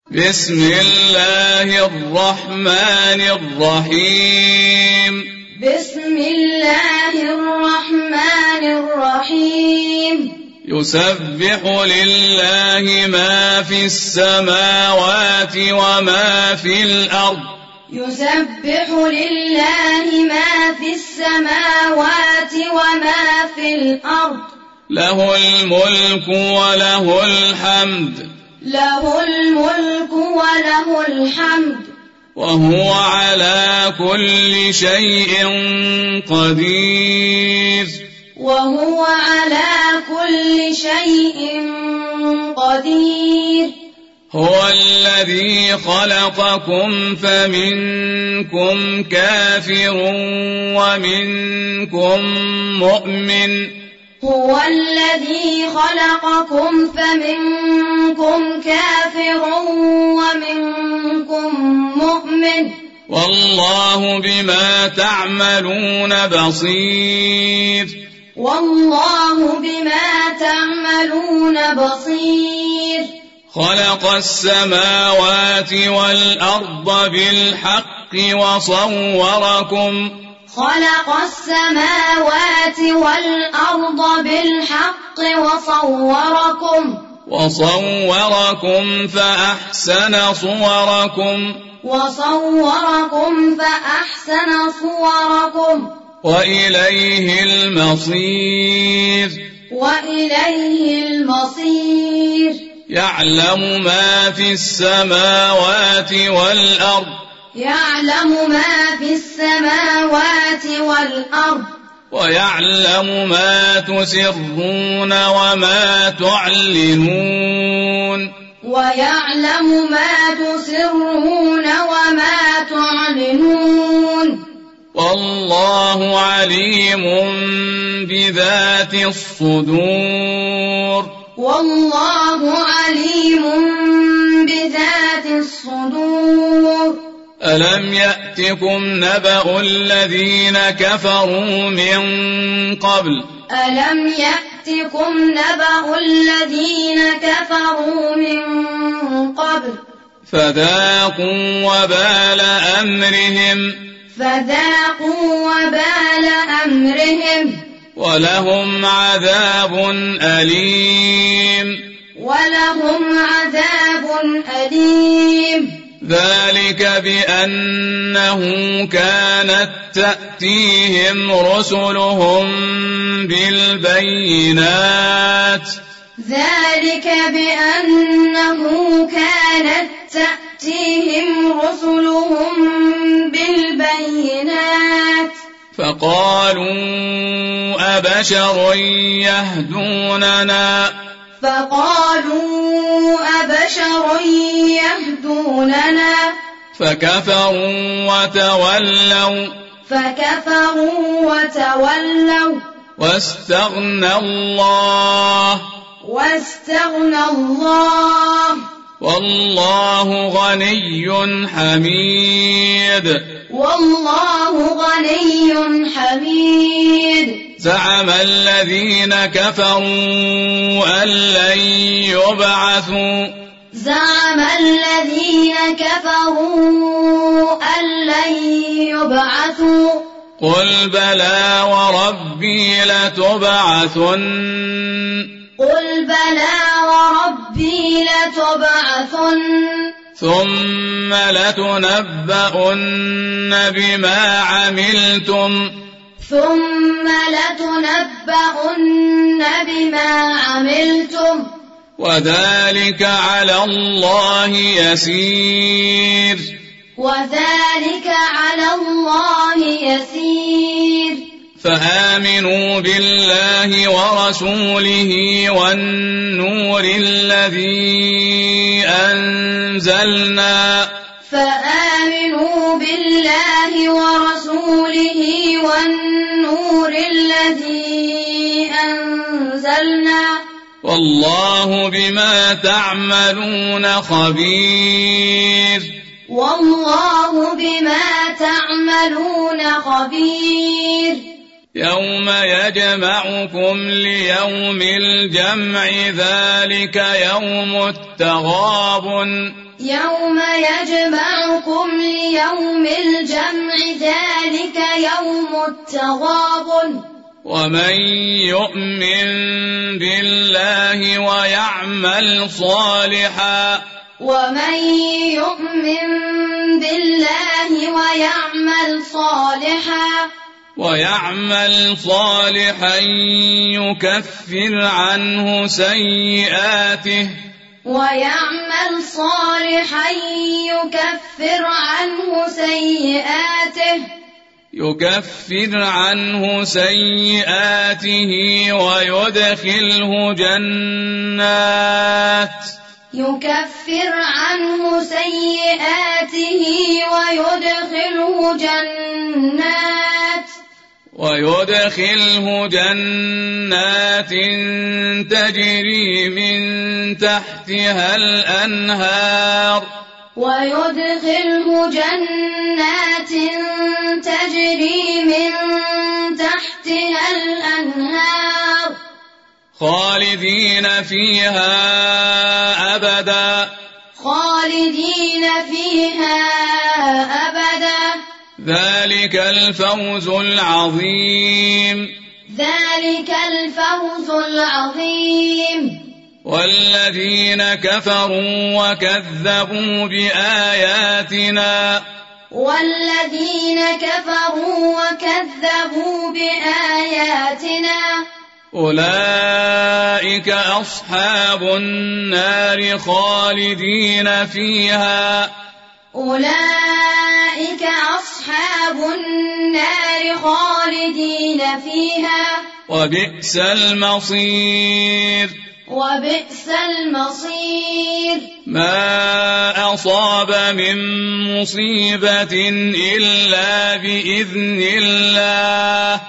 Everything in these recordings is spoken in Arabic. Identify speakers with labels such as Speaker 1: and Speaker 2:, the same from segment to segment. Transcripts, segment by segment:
Speaker 1: بسم الله الرحمن الرحيم
Speaker 2: بسم الله الرحمن الرحيم
Speaker 1: يسبح لله ما في السماوات وما في الأرض
Speaker 2: يسبح لله ما في السماوات وما في الأرض
Speaker 1: له الملك وله الحمد
Speaker 2: له الملك وله الحمد
Speaker 1: وهو على كل شيء قدير
Speaker 2: وهو على كل شيء قدير
Speaker 1: هو الذي خلقكم فمنكم كافر ومنكم مؤمن
Speaker 2: هو الذي خلقكم فمنكم كافر ومنكم مؤمن
Speaker 1: والله بما تعملون بصير
Speaker 2: والله بما تعملون بصير
Speaker 1: خلق السماوات والأرض بالحق وصوركم
Speaker 2: خلق السماوات والأرض بالحق وصوركم فأحسن صوركم
Speaker 1: وإليه
Speaker 2: المصير
Speaker 1: يعلم ما في السماوات والأرض ويعلم ما تسرون وما تعلنون والله عليم بذات الصدور ألم يأتكم نبأ الذين كفروا من قبل فذاقوا وبال أمرهم ولهم عذاب أليم ذلك بأنه كانت تأتيهم رسلهم بالبينات فقالوا أبشر يهدوننا فكفروا وتولوا واستغنى الله والله غني حميد زعم الذين كفروا أن لن يبعثوا قل بلى وربي لتبعثن ثم لتنبؤن بما عملتم وذلك على الله يسير فآمنوا بالله ورسوله والنور الذي أنزلنا والله بما تعملون خبير يوم يجمعكم ليوم الجمع ذلك يوم التغابن
Speaker 2: يوم يجمعكم ليوم الجمع ذلك يوم التغابن
Speaker 1: ومن يؤمن بالله ويعمل صالحا يكفر عنه سيئاته ويدخله جنات تجري من تحتها الأنهار خالدين فيها أبدا ذلك الفوز العظيم والذين كفروا وكذبوا بآياتنا أولئك أصحاب النار خالدين فيها وبئس المصير ما أصاب من مصيبة إلا بإذن الله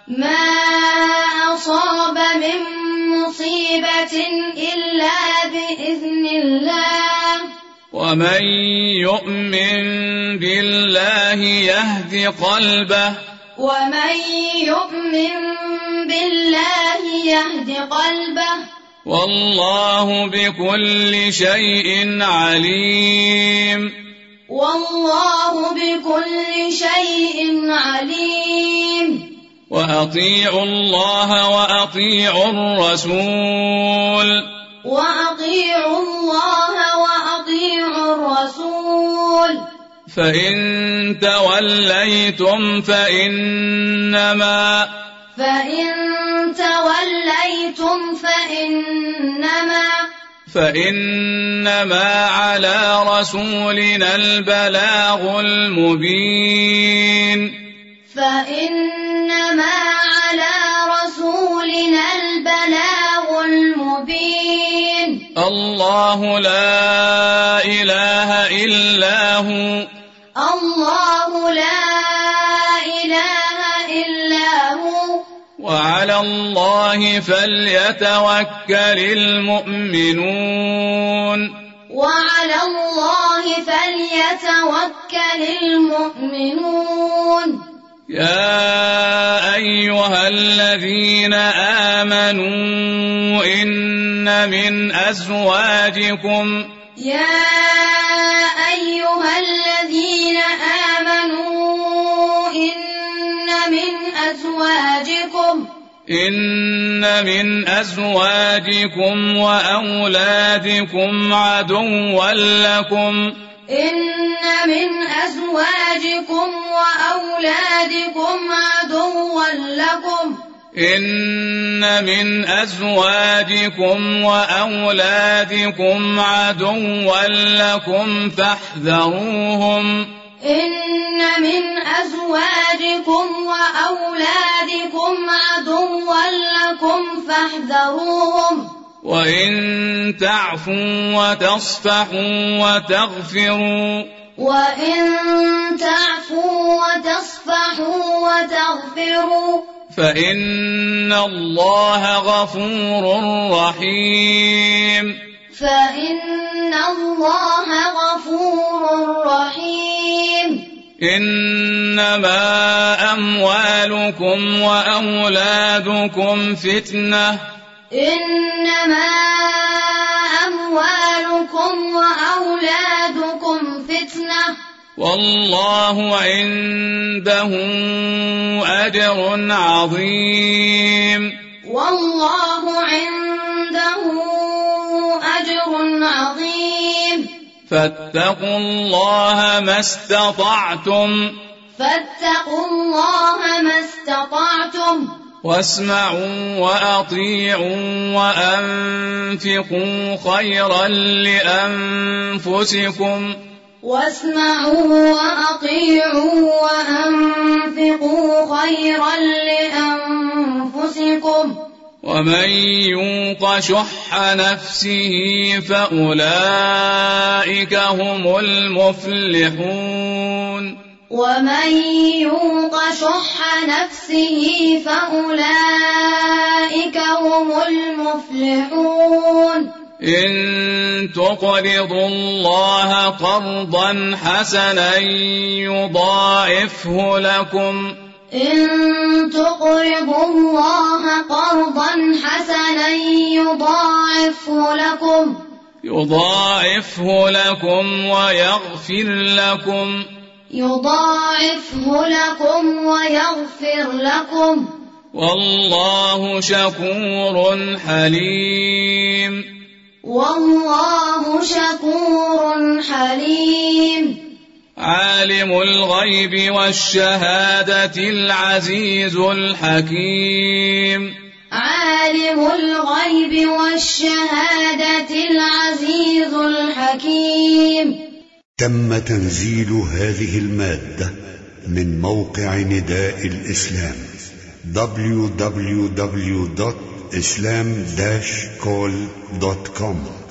Speaker 1: ومن يؤمن بالله يهد قلبه والله بكل شيء عليم وأطيعوا الله وأطيعوا الرسول فإن توليتم فإنما على رسولنا البلاغ المبين الله لا إله إلا هو وعلى الله فليتوكل المؤمنون يا أيها الذين آمنوا إن من أزواجكم وأولادكم عدوا لكم فاحذروهم وإن تعفوا وتصفحوا وتغفروا فإن الله غفور رحيم إنما أموالكم وأولادكم فتنة
Speaker 2: الفتنة
Speaker 1: والله عنده أجر عظيم.
Speaker 2: والله عنده أجر عظيم.
Speaker 1: فاتقوا الله ما استطعتم.
Speaker 2: فاتقوا الله ما استطعتم.
Speaker 1: واسمعوا وأطيعوا وأنفقوا خيرا لأنفسكم.
Speaker 2: واسمعوا وأطيعوا وأنفقوا خيرا لأنفسكم.
Speaker 1: ومن يوق شح نفسه فأولئك هم المفلحون.
Speaker 2: ومن يوق شح نفسه فأولئك هم المفلحون.
Speaker 1: إن تقرضوا الله قرضا حسنا يضاعفه لكم.
Speaker 2: إن تقرضوا الله قرضا حسنا يضاعفه لكم ويغفر لكم. والله شكور حليم. والله شكور حليم.
Speaker 1: عالم الغيب والشهادة العزيز الحكيم.
Speaker 2: عالم الغيب والشهادة العزيز الحكيم.
Speaker 3: تم تنزيل هذه المادة من موقع نداء الإسلام www.islam-call.com